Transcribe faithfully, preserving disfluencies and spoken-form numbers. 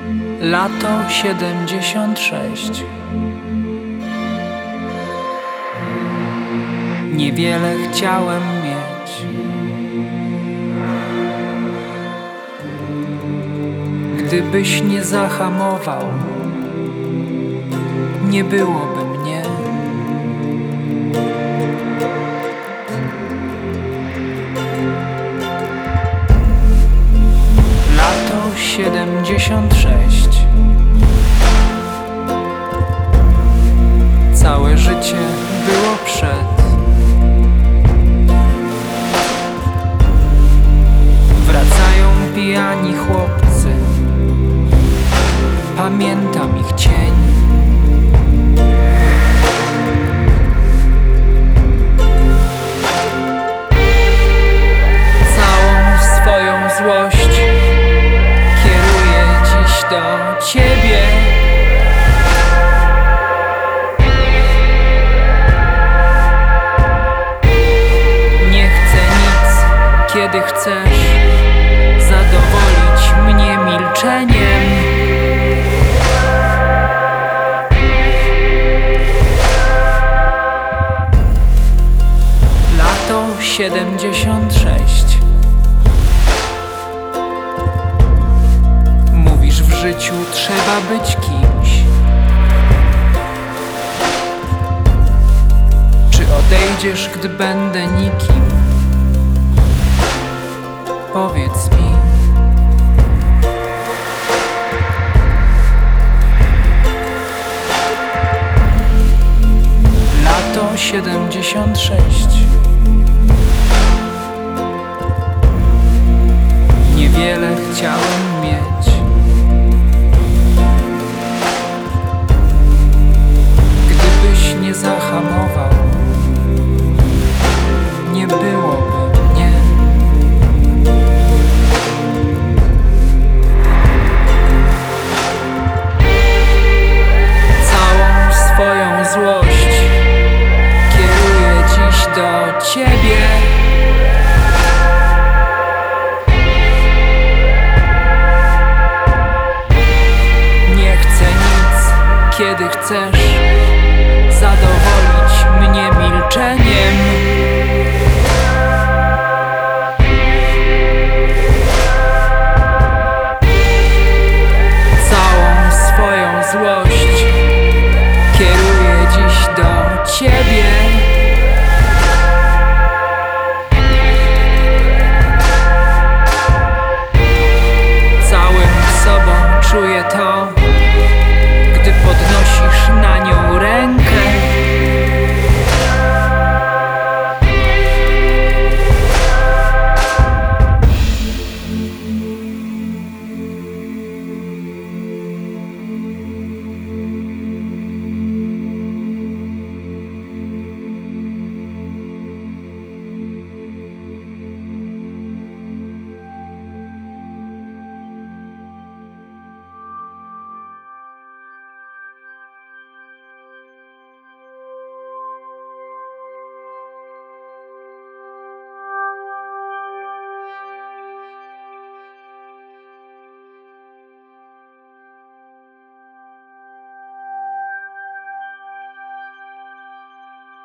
Lato siedemdziesiąt sześć. Niewiele chciałem mieć, gdybyś nie zahamował, nie byłoby mnie. Lato siedemdziesiąt sześć. Całe życie było przed. Wracają pijani chłopcy, pamiętam ich cień. Całą swoją złość kieruję dziś do ciebie. Nie chcę nic, kiedy chcesz zadowolić mnie milczeniem. Lato siedemdziesiąt sześć. Mówisz, w życiu trzeba być kimś. Czy odejdziesz, gdy będę nikim? Powiedz mi. Lato siedemdziesiąt sześć. Niewiele chciałem